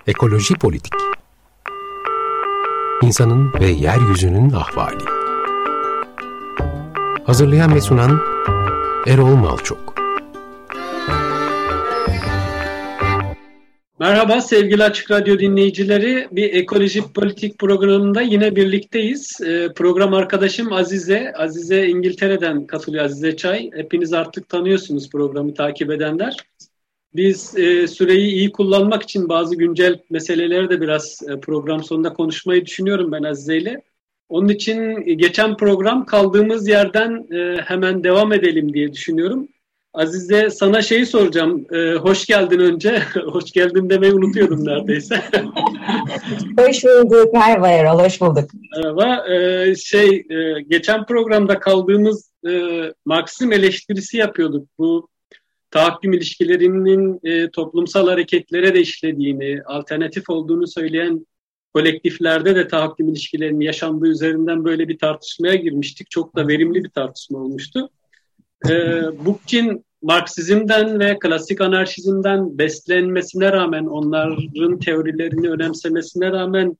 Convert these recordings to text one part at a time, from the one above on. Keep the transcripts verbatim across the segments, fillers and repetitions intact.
Ekoloji Politik. İnsanın ve yeryüzünün ahvali. Hazırlayan ve sunan Erol Malçok. Merhaba sevgili Açık Radyo dinleyicileri. Bir Ekoloji Politik programında yine birlikteyiz. Ee, program arkadaşım Azize. Azize İngiltere'den katılıyor, Azize Çay. Hepiniz artık tanıyorsunuz programı takip edenler. Biz e, süreyi iyi kullanmak için bazı güncel meseleleri de biraz e, program sonunda konuşmayı düşünüyorum ben Azize ile. Onun için geçen program kaldığımız yerden e, hemen devam edelim diye düşünüyorum. Azize, sana şeyi soracağım. Ee, hoş geldin önce. Hoş geldin demeyi unutuyordum neredeyse. Hoş bulduk. Merhaba Erol, hoş bulduk. Merhaba. Ee, şey, e, geçen programda kaldığımız e, Marksizm eleştirisi yapıyorduk. Bu tahakküm ilişkilerinin e, toplumsal hareketlere de işlediğini, alternatif olduğunu söyleyen kolektiflerde de tahakküm ilişkilerinin yaşandığı üzerinden böyle bir tartışmaya girmiştik. Çok da verimli bir tartışma olmuştu. E, Bookchin Marksizm'den ve klasik anarşizmden beslenmesine rağmen, onların teorilerini önemsemesine rağmen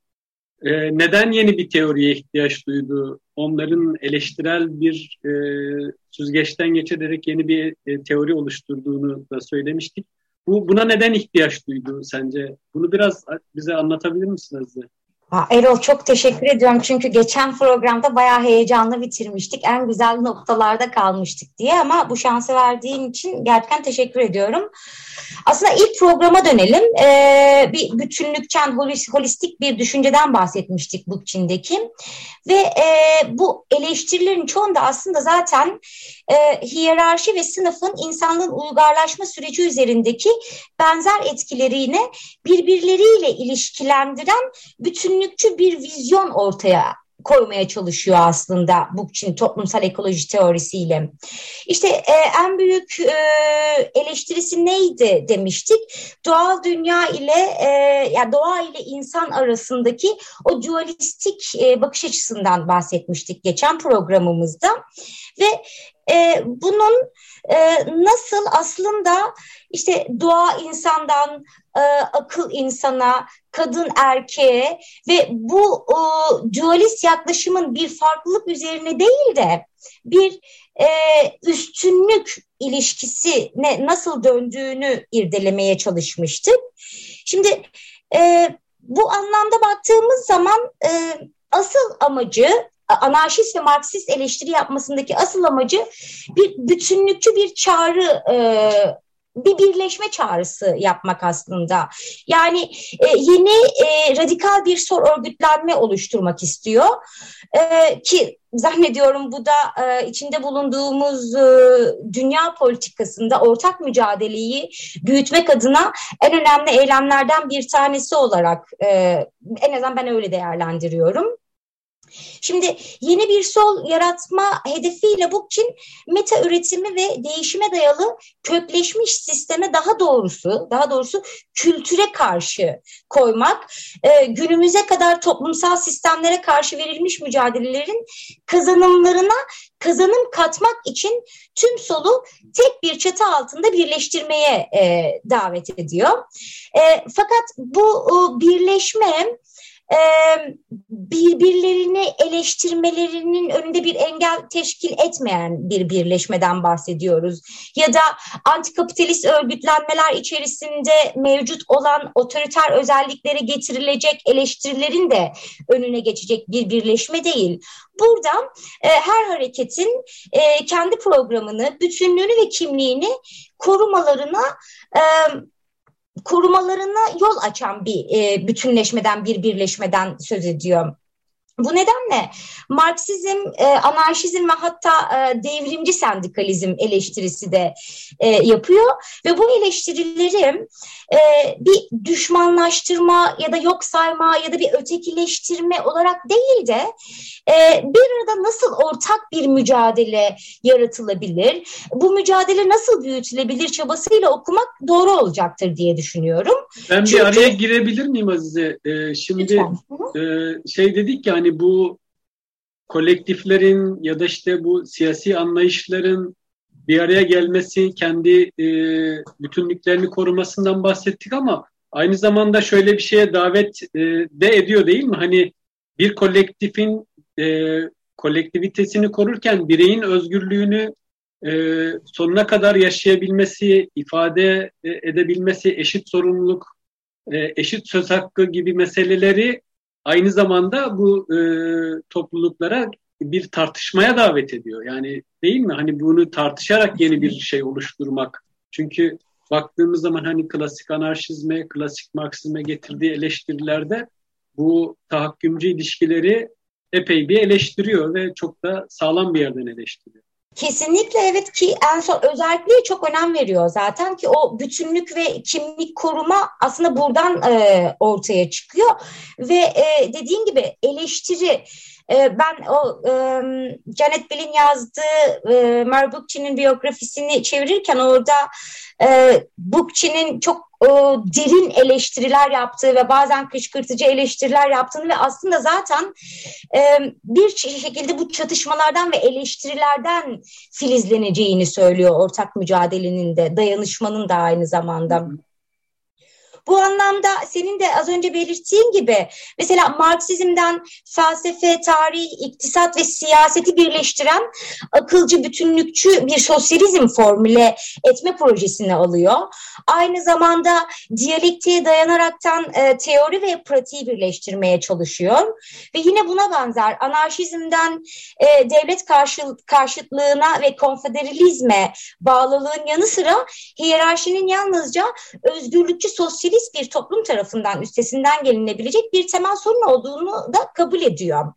e, neden yeni bir teoriye ihtiyaç duydu? Onların eleştirel bir e, süzgeçten geçirerek yeni bir e, teori oluşturduğunu da söylemiştik. Bu buna neden ihtiyaç duydu sence? Bunu biraz bize anlatabilir misin Azize? Erol, çok teşekkür ediyorum çünkü geçen programda bayağı heyecanlı bitirmiştik. En güzel noktalarda kalmıştık diye, ama bu şansı verdiğin için gerçekten teşekkür ediyorum. Aslında ilk programa dönelim. Ee, bir bütünlükçen, holistik bir düşünceden bahsetmiştik Bookchin'deki. Ve e, bu eleştirilerin çoğunda aslında zaten e, hiyerarşi ve sınıfın insanlığın uygarlaşma süreci üzerindeki benzer etkilerini birbirleriyle ilişkilendiren bütünlükçü bir vizyon ortaya koymaya çalışıyor aslında Bookchin toplumsal ekoloji teorisiyle. İşte e, en büyük e, eleştirisi neydi demiştik? Doğal dünya ile e, ya doğa ile insan arasındaki o dualistik e, bakış açısından bahsetmiştik geçen programımızda ve e, bunun e, nasıl aslında işte doğa insandan e, akıl insana, kadın erkeğe ve bu e, dualist yaklaşımın bir farklılık üzerine değil de bir e, üstünlük ilişkisine nasıl döndüğünü irdelemeye çalışmıştık. Şimdi e, bu anlamda baktığımız zaman e, asıl amacı, anarşist ve Marksist eleştiri yapmasındaki asıl amacı bir bütünlükçü bir çağrı, e, bir birleşme çağrısı yapmak aslında. Yani e, yeni e, radikal bir sol örgütlenme oluşturmak istiyor. E, ki zannediyorum bu da e, içinde bulunduğumuz e, dünya politikasında ortak mücadeleyi büyütmek adına en önemli eylemlerden bir tanesi olarak e, en azından ben öyle değerlendiriyorum. Şimdi yeni bir sol yaratma hedefiyle Bookchin meta üretimi ve değişime dayalı kökleşmiş sisteme daha doğrusu daha doğrusu kültüre karşı koymak, e, günümüze kadar toplumsal sistemlere karşı verilmiş mücadelelerin kazanımlarına kazanım katmak için tüm solu tek bir çatı altında birleştirmeye e, davet ediyor. E, fakat bu o, birleşme birbirlerini eleştirmelerinin önünde bir engel teşkil etmeyen bir birleşmeden bahsediyoruz. Ya da antikapitalist örgütlenmeler içerisinde mevcut olan otoriter özelliklere getirilecek eleştirilerin de önüne geçecek bir birleşme değil. Burada e, her hareketin e, kendi programını, bütünlüğünü ve kimliğini korumalarına e, korumalarına yol açan bir e, bütünleşmeden, bir birleşmeden söz ediyor. Bu nedenle Marksizm, e, anarşizm ve hatta e, devrimci sendikalizm eleştirisi de e, yapıyor ve bu eleştirileri e, bir düşmanlaştırma ya da yok sayma ya da bir ötekileştirme olarak değil de e, bir arada nasıl ortak bir mücadele yaratılabilir, bu mücadele nasıl büyütülebilir çabasıyla okumak doğru olacaktır diye düşünüyorum. Ben Çünkü... bir araya girebilir miyim Azize? Ee, şimdi e, şey dedik ya, hani bu kolektiflerin ya da işte bu siyasi anlayışların bir araya gelmesi, kendi e, bütünlüklerini korumasından bahsettik ama aynı zamanda şöyle bir şeye davet e, de ediyor değil mi? Hani bir kolektifin e, kolektivitesini korurken bireyin özgürlüğünü e, sonuna kadar yaşayabilmesi, ifade e, edebilmesi, eşit sorumluluk, e, eşit söz hakkı gibi meseleleri aynı zamanda bu e, topluluklara bir tartışmaya davet ediyor. Yani değil mi? Hani bunu tartışarak yeni bir şey oluşturmak. Çünkü baktığımız zaman hani klasik anarşizme, klasik Marksizme getirdiği eleştirilerde bu tahakkümcü ilişkileri epey bir eleştiriyor ve çok da sağlam bir yerden eleştiriyor. Kesinlikle evet ki en son özelliğe çok önem veriyor zaten ki o bütünlük ve kimlik koruma aslında buradan e, ortaya çıkıyor ve e, dediğin gibi eleştiri. Ben o e, Janet Bell'in yazdığı e, Mary Bookchin'in biyografisini çevirirken orada e, Bookchin'in çok e, derin eleştiriler yaptığı ve bazen kışkırtıcı eleştiriler yaptığını ve aslında zaten e, bir şekilde bu çatışmalardan ve eleştirilerden filizleneceğini söylüyor ortak mücadelenin de, dayanışmanın da aynı zamanda. Bu anlamda senin de az önce belirttiğin gibi mesela Marksizm'den felsefe, tarih, iktisat ve siyaseti birleştiren akılcı, bütünlükçü bir sosyalizm formüle etme projesini alıyor. Aynı zamanda diyalektiğe dayanaraktan e, teori ve pratiği birleştirmeye çalışıyor. Ve yine buna benzer anarşizmden e, devlet karşıt, karşıtlığına ve konfederalizme bağlılığın yanı sıra hiyerarşinin yalnızca özgürlükçü sosyalizm bir toplum tarafından üstesinden gelinebilecek bir temel sorun olduğunu da kabul ediyor.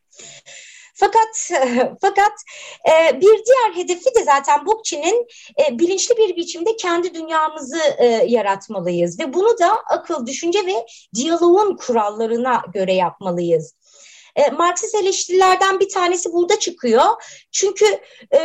Fakat fakat e, bir diğer hedefi de zaten Bookchin'in e, bilinçli bir biçimde kendi dünyamızı e, yaratmalıyız ve bunu da akıl, düşünce ve diyaloğun kurallarına göre yapmalıyız. E, Marksist eleştirilerden bir tanesi burada çıkıyor. Çünkü e,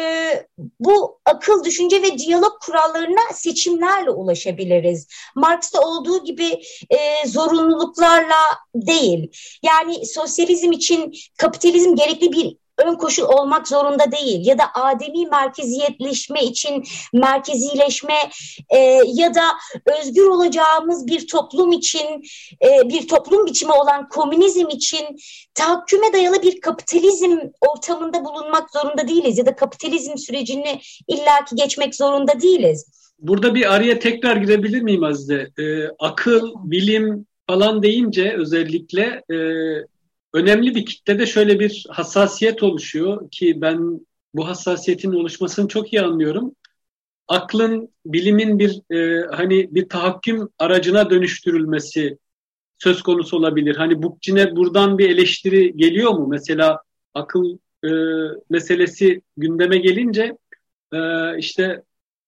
bu akıl, düşünce ve diyalog kurallarına seçimlerle ulaşabiliriz. Marx'ta olduğu gibi e, zorunluluklarla değil. Yani sosyalizm için kapitalizm gerekli bir ön koşul olmak zorunda değil ya da ademi merkeziyetleşme için merkezileşme e, ya da özgür olacağımız bir toplum için e, bir toplum biçimi olan komünizm için tahakküme dayalı bir kapitalizm ortamında bulunmak zorunda değiliz ya da kapitalizm sürecini illaki geçmek zorunda değiliz. Burada bir araya tekrar girebilir miyim Azize? Ee, akıl, bilim falan deyince özellikle e, önemli bir kitlede şöyle bir hassasiyet oluşuyor ki ben bu hassasiyetin oluşmasını çok iyi anlıyorum. Aklın, bilimin bir e, hani bir tahakküm aracına dönüştürülmesi söz konusu olabilir. Hani Bookchin'e buradan bir eleştiri geliyor mu? Mesela akıl e, meselesi gündeme gelince e, işte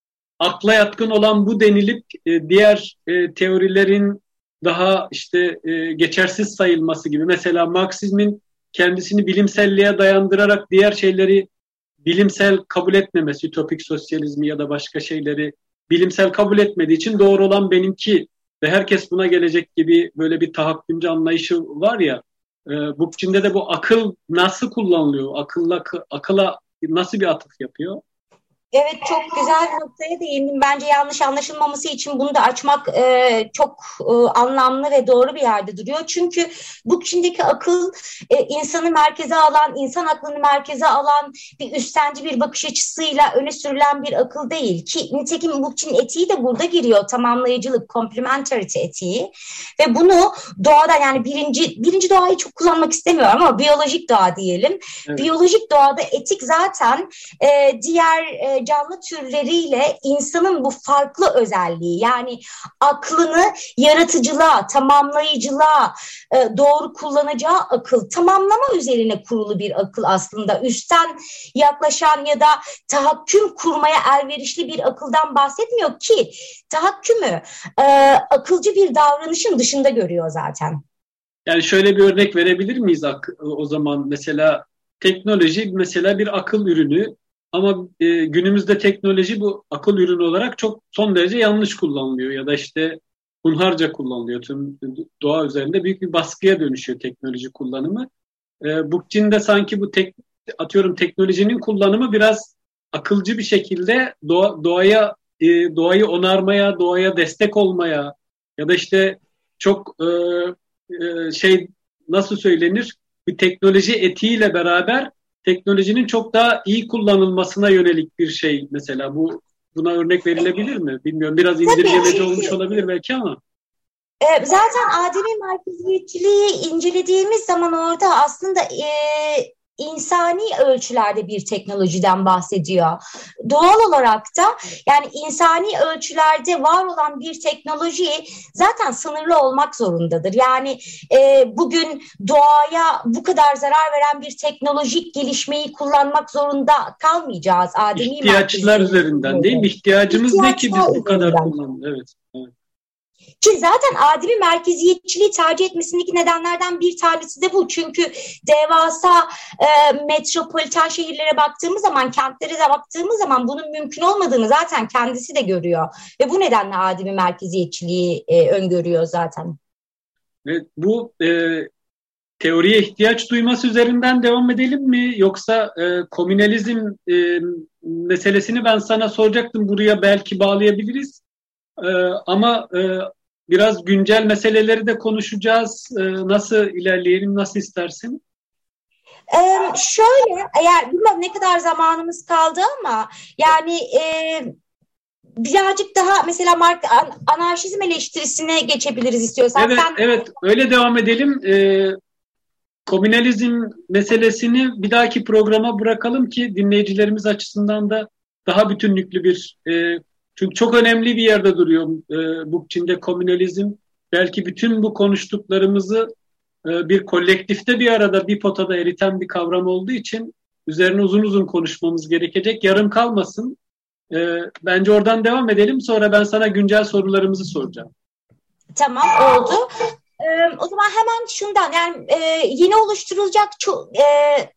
akla yatkın olan bu denilip e, diğer e, teorilerin daha işte e, geçersiz sayılması gibi. Mesela Marksizmin kendisini bilimselliğe dayandırarak diğer şeyleri bilimsel kabul etmemesi, ütopik sosyalizmi ya da başka şeyleri bilimsel kabul etmediği için doğru olan benimki ve herkes buna gelecek gibi böyle bir tahakkümcü anlayışı var ya. E, Bookchin'de de bu akıl nasıl kullanılıyor? Akılla, akıla nasıl bir atıf yapıyor? Evet, çok güzel bir noktaya değindim. Bence yanlış anlaşılmaması için bunu da açmak e, çok e, anlamlı ve doğru bir yerde duruyor. Çünkü Bookchin'deki akıl e, insanı merkeze alan, insan aklını merkeze alan bir üstenci bir bakış açısıyla öne sürülen bir akıl değil. Ki nitekim Bookchin etiği de burada giriyor. Tamamlayıcılık, complementarity etiği. Ve bunu doğada yani birinci, birinci doğayı çok kullanmak istemiyorum ama biyolojik doğa diyelim. Evet. Biyolojik doğada etik zaten e, diğer e, canlı türleriyle insanın bu farklı özelliği yani aklını yaratıcılığa, tamamlayıcılığa e, doğru kullanacağı akıl, tamamlama üzerine kurulu bir akıl aslında. Üstten yaklaşan ya da tahakküm kurmaya elverişli bir akıldan bahsetmiyor ki tahakkümü e, akılcı bir davranışın dışında görüyor zaten. Yani şöyle bir örnek verebilir miyiz o zaman? Mesela teknoloji mesela bir akıl ürünü. Ama e, günümüzde teknoloji bu akıl ürünü olarak çok son derece yanlış kullanılıyor ya da işte hunharca kullanılıyor. Tüm doğa üzerinde büyük bir baskıya dönüşüyor teknoloji kullanımı. E, Bookchin'de sanki bu tek, atıyorum teknolojinin kullanımı biraz akılcı bir şekilde doğa, doğaya e, doğayı onarmaya, doğaya destek olmaya ya da işte çok e, e, şey nasıl söylenir, bir teknoloji etiğiyle beraber teknolojinin çok daha iyi kullanılmasına yönelik bir şey mesela. Bu buna örnek verilebilir mi? Bilmiyorum. Biraz indirgemeci olmuş olabilir belki ama. Zaten ademi merkeziyetçiliği incelediğimiz zaman orada aslında e, insani ölçülerde bir teknolojiden bahsediyor. Doğal olarak da yani insani ölçülerde var olan bir teknoloji zaten sınırlı olmak zorundadır. Yani e, bugün doğaya bu kadar zarar veren bir teknolojik gelişmeyi kullanmak zorunda kalmayacağız. Ademi İhtiyaçlar üzerinden değil mi? İhtiyacımız ne ki biz bu kadar kullanıyoruz? Evet. Evet. Ki zaten ademi merkeziyetçiliği tercih etmesindeki nedenlerden bir tanesi de bu. Çünkü devasa e, metropoliten şehirlere baktığımız zaman, kentlere de baktığımız zaman bunun mümkün olmadığını zaten kendisi de görüyor. Ve bu nedenle ademi merkeziyetçiliği e, öngörüyor zaten. Evet, bu e, teoriye ihtiyaç duyması üzerinden devam edelim mi? Yoksa e, komünalizm e, meselesini ben sana soracaktım. Buraya belki bağlayabiliriz. E, ama e, biraz güncel meseleleri de konuşacağız. Ee, nasıl ilerleyelim, nasıl istersin? Ee, şöyle, eğer bilmem ne kadar zamanımız kaldı ama yani e, birazcık daha mesela Mark, anarşizm eleştirisine geçebiliriz istiyorsan. Evet, Sen... evet öyle devam edelim. Ee, komünalizm meselesini bir dahaki programa bırakalım ki dinleyicilerimiz açısından da daha bütünlüklü bir... E, Çünkü çok önemli bir yerde duruyor e, bu içinde komünalizm. Belki bütün bu konuştuklarımızı e, bir kolektifte bir arada bir potada eriten bir kavram olduğu için üzerine uzun uzun konuşmamız gerekecek. Yarım kalmasın. E, bence oradan devam edelim. Sonra ben sana güncel sorularımızı soracağım. Tamam, oldu. Ee, o zaman hemen şundan yani e, yeni oluşturulacak çok... E,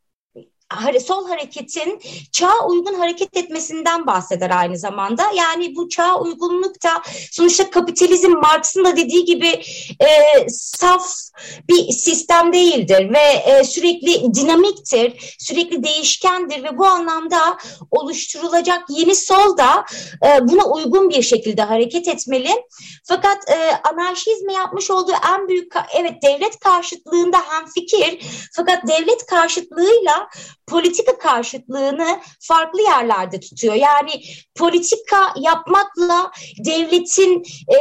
sol hareketin çağa uygun hareket etmesinden bahseder aynı zamanda. Yani bu çağa uygunluk da sonuçta kapitalizm Marx'ın da dediği gibi e, saf bir sistem değildir ve e, sürekli dinamiktir, sürekli değişkendir ve bu anlamda oluşturulacak yeni sol da e, buna uygun bir şekilde hareket etmeli. Fakat e, anarşizme yapmış olduğu en büyük, evet devlet karşıtlığında hemfikir, fakat devlet karşıtlığıyla politika karşıtlığını farklı yerlerde tutuyor. Yani politika yapmakla devletin e,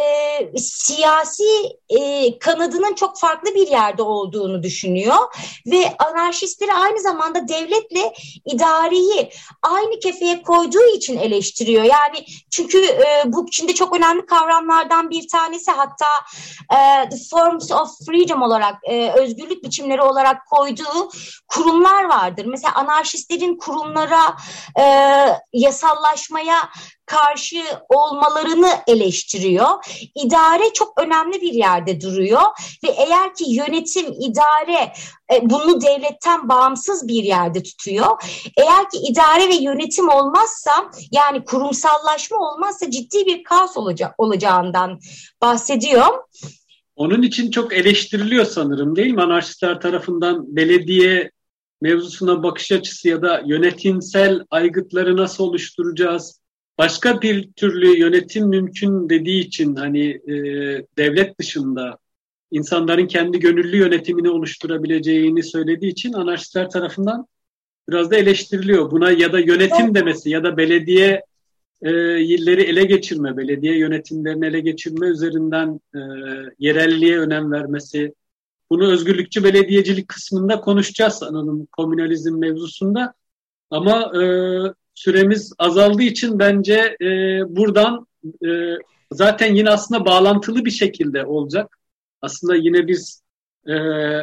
siyasi e, kanadının çok farklı bir yerde olduğunu düşünüyor ve anarşistleri aynı zamanda devletle idareyi aynı kefeye koyduğu için eleştiriyor. Yani çünkü e, bu içinde çok önemli kavramlardan bir tanesi, hatta e, the forms of freedom olarak, e, özgürlük biçimleri olarak koyduğu kurumlar vardır. Mesela anarşistlerin kurumlara, e, yasallaşmaya karşı olmalarını eleştiriyor. İdare çok önemli bir yerde duruyor ve eğer ki yönetim, idare e, bunu devletten bağımsız bir yerde tutuyor. Eğer ki idare ve yönetim olmazsa, yani kurumsallaşma olmazsa ciddi bir kaos olacak, olacağından bahsediyor. Onun için çok eleştiriliyor sanırım, değil mi? Anarşistler tarafından belediye mevzusuna bakış açısı ya da yönetimsel aygıtları nasıl oluşturacağız? Başka bir türlü yönetim mümkün dediği için hani e, devlet dışında insanların kendi gönüllü yönetimini oluşturabileceğini söylediği için anarşistler tarafından biraz da eleştiriliyor. Buna ya da yönetim demesi ya da belediye e, yerleri ele geçirme, belediye yönetimlerini ele geçirme üzerinden e, yerelliğe önem vermesi. Bunu özgürlükçü belediyecilik kısmında konuşacağız sanırım komünalizm mevzusunda. Ama e, süremiz azaldığı için bence e, buradan e, zaten yine aslında bağlantılı bir şekilde olacak. Aslında yine biz e,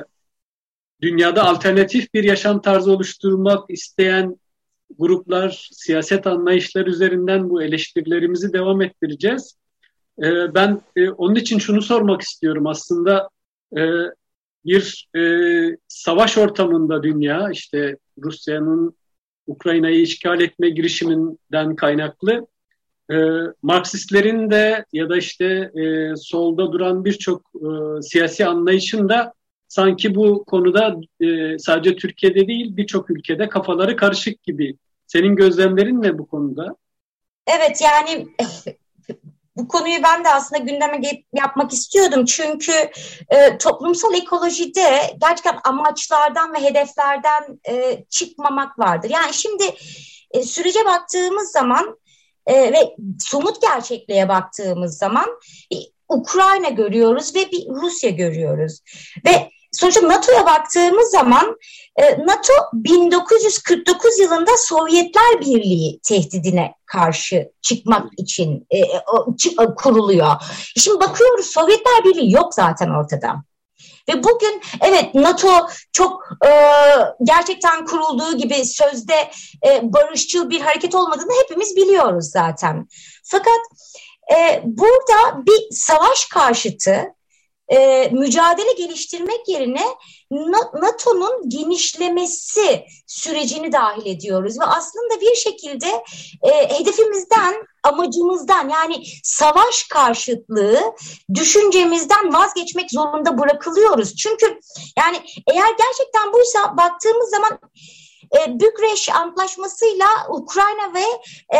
dünyada alternatif bir yaşam tarzı oluşturmak isteyen gruplar, siyaset anlayışları üzerinden bu eleştirilerimizi devam ettireceğiz. E, ben e, onun için şunu sormak istiyorum aslında. E, bir e, savaş ortamında dünya, işte Rusya'nın Ukrayna'yı işgal etme girişiminden kaynaklı e, Marksistlerin de ya da işte e, solda duran birçok e, siyasi anlayışın da sanki bu konuda e, sadece Türkiye'de değil birçok ülkede kafaları karışık gibi. Senin gözlemlerin ne bu konuda? Evet, yani bu konuyu ben de aslında gündeme yapmak istiyordum. Çünkü e, toplumsal ekolojide gerçekten amaçlardan ve hedeflerden e, çıkmamak vardır. Yani şimdi e, sürece baktığımız zaman e, ve somut gerçekliğe baktığımız zaman e, Ukrayna görüyoruz ve bir Rusya görüyoruz. Ve sonuçta NATO'ya baktığımız zaman NATO bin dokuz yüz kırk dokuz yılında Sovyetler Birliği tehdidine karşı çıkmak için kuruluyor. Şimdi bakıyoruz Sovyetler Birliği yok zaten ortada. Ve bugün evet NATO çok e, gerçekten kurulduğu gibi sözde e, barışçıl bir hareket olmadığını hepimiz biliyoruz zaten. Fakat e, burada bir savaş karşıtı E, mücadele geliştirmek yerine NATO'nun genişlemesi sürecini dahil ediyoruz ve aslında bir şekilde e, hedefimizden, amacımızdan yani savaş karşıtlığı düşüncemizden vazgeçmek zorunda bırakılıyoruz. Çünkü yani eğer gerçekten buysa baktığımız zaman e, Bükreş Antlaşması'yla Ukrayna ve e,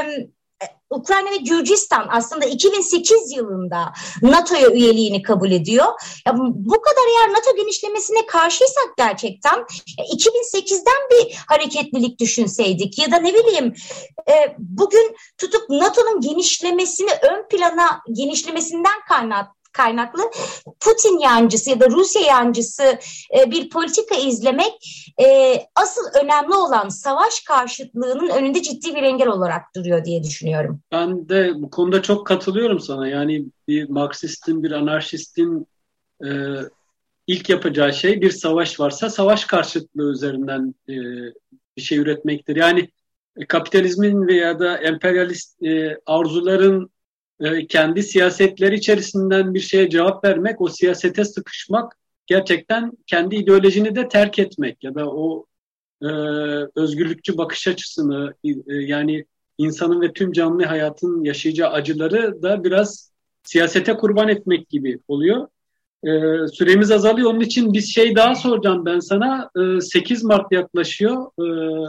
Ukrayna ve Gürcistan aslında iki bin sekiz yılında NATO'ya üyeliğini kabul ediyor. Ya bu kadar eğer NATO genişlemesine karşıysak gerçekten iki bin sekizden bir hareketlilik düşünseydik ya da ne bileyim e, bugün tutup NATO'nun genişlemesini ön plana genişlemesinden kaynak kaynaklı Putin yancısı ya da Rusya yancısı e, bir politika izlemek e, asıl önemli olan savaş karşıtlığının önünde ciddi bir engel olarak duruyor diye düşünüyorum. Ben de bu konuda çok katılıyorum sana. Yani bir Marksistin, bir anarşistin e, ilk yapacağı şey bir savaş varsa savaş karşıtlığı üzerinden e, bir şey üretmektir. Yani e, kapitalizmin veya da emperyalist e, arzuların kendi siyasetleri içerisinden bir şeye cevap vermek, o siyasete sıkışmak, gerçekten kendi ideolojini de terk etmek ya da o e, özgürlükçü bakış açısını e, yani insanın ve tüm canlı hayatın yaşayacağı acıları da biraz siyasete kurban etmek gibi oluyor. E, süremiz azalıyor. Onun için bir şey daha soracağım ben sana. E, sekiz Mart yaklaşıyor. E,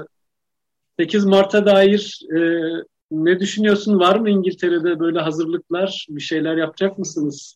sekiz Mart'a dair e, ne düşünüyorsun? Var mı İngiltere'de böyle hazırlıklar? Bir şeyler yapacak mısınız?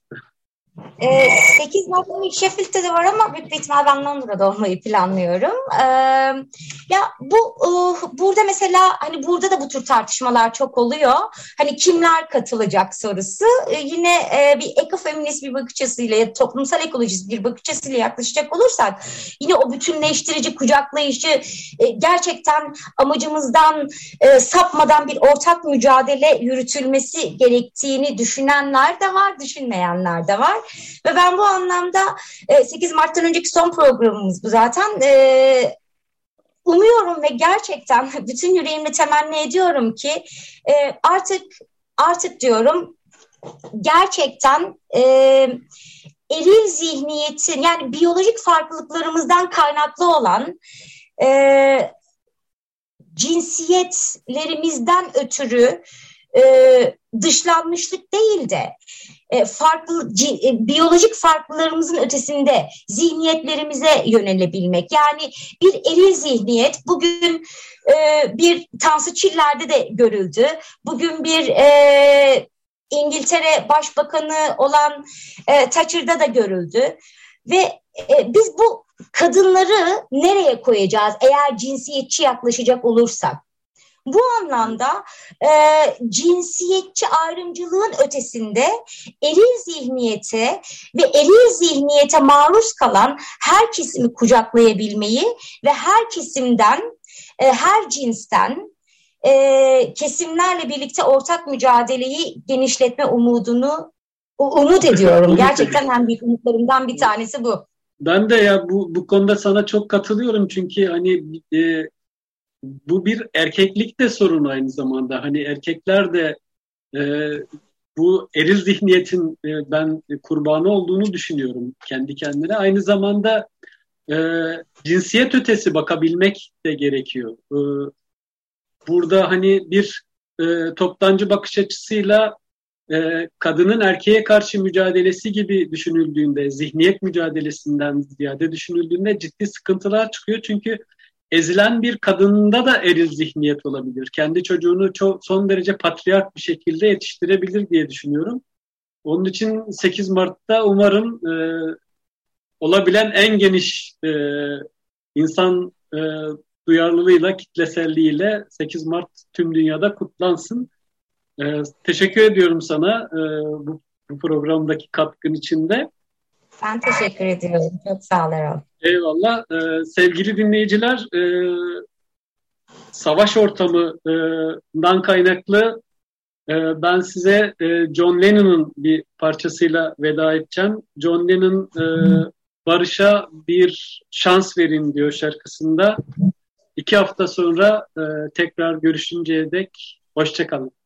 sekiz Mart'ta Sheffield'de de var ama büyük bir ihtimal ben Londra'da olmayı planlıyorum. Ee, ya bu uh, burada mesela hani burada da bu tür tartışmalar çok oluyor. Hani kimler katılacak sorusu. Ee, yine e, bir ekofeminist bir bakış açısıyla, toplumsal ekolojist bir bakış açısıyla yaklaşacak olursak yine o bütünleştirici, kucaklayıcı, e, gerçekten amacımızdan e, sapmadan bir ortak mücadele yürütülmesi gerektiğini düşünenler de var, düşünmeyenler de var. Ve ben bu anlamda sekiz Mart'tan önceki son programımız bu zaten. Umuyorum ve gerçekten bütün yüreğimle temenni ediyorum ki artık artık diyorum gerçekten eril zihniyetin yani biyolojik farklılıklarımızdan kaynaklı olan cinsiyetlerimizden ötürü dışlanmışlık değil de E, farklı e, biyolojik farklılarımızın ötesinde zihniyetlerimize yönelebilmek. Yani bir eril zihniyet bugün e, bir Tansu Çiller'de de görüldü. Bugün bir e, İngiltere Başbakanı olan e, Thatcher'da da görüldü. Ve e, biz bu kadınları nereye koyacağız eğer cinsiyetçi yaklaşacak olursak? Bu anlamda e, cinsiyetçi ayrımcılığın ötesinde eril zihniyete ve eril zihniyete maruz kalan her kesimi kucaklayabilmeyi ve her kesimden, e, her cinsten e, kesimlerle birlikte ortak mücadeleyi genişletme umudunu umut ediyorum. Gerçekten en büyük umutlarımdan bir tanesi bu. Ben de ya bu bu konuda sana çok katılıyorum çünkü hani e, bu bir erkeklik de sorunu aynı zamanda. Hani erkekler de e, bu eril zihniyetin e, ben kurbanı olduğunu düşünüyorum kendi kendine. Aynı zamanda e, cinsiyet ötesi bakabilmek de gerekiyor. E, burada hani bir e, toptancı bakış açısıyla e, kadının erkeğe karşı mücadelesi gibi düşünüldüğünde, zihniyet mücadelesinden ziyade düşünüldüğünde ciddi sıkıntılar çıkıyor. Çünkü ezilen bir kadında da eril zihniyet olabilir. Kendi çocuğunu çok, son derece patriark bir şekilde yetiştirebilir diye düşünüyorum. Onun için sekiz Mart'ta umarım e, olabilen en geniş e, insan e, duyarlılığıyla, kitleselliğiyle sekiz Mart tüm dünyada kutlansın. E, teşekkür ediyorum sana e, bu, bu programdaki katkın için de. Ben teşekkür ediyorum. Çok sağ ol Erol. Eyvallah. Ee, sevgili dinleyiciler, e, savaş ortamından kaynaklı e, ben size e, John Lennon'un bir parçasıyla veda edeceğim. John Lennon e, barışa bir şans verin diyor şarkısında. İki hafta sonra e, tekrar görüşünceye dek hoşça kalın.